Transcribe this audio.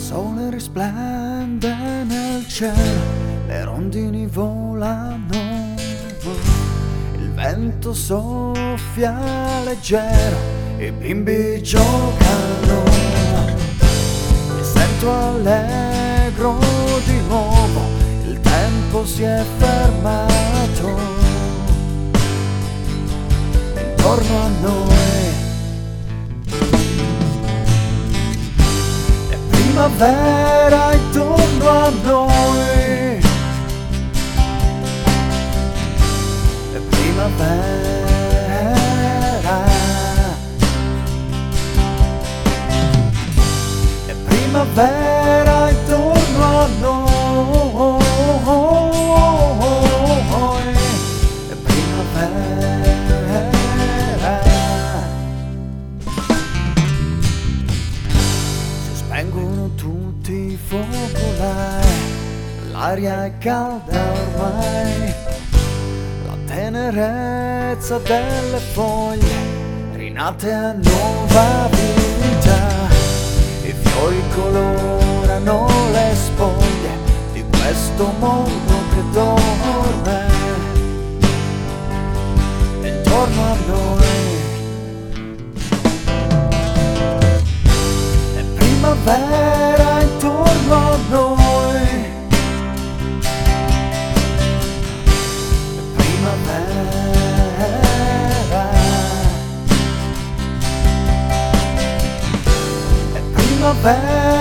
sole risplende nel cielo, le rondini volano, il vento soffia leggero, i bimbi giocano. Mi sento allegro di nuovo, il tempo si è fermato intorno a noi. È primavera intorno a noi, è primavera, è primavera intorno a noi, è primavera. Si spengono tutti i focolai, l'aria è calda ormai, la tenerezza delle foglie rinate a nuova vita, i fiori colorano le spoglie di questo mondo che dorme intorno a noi. È primavera intorno a noi, è primavera, è primavera.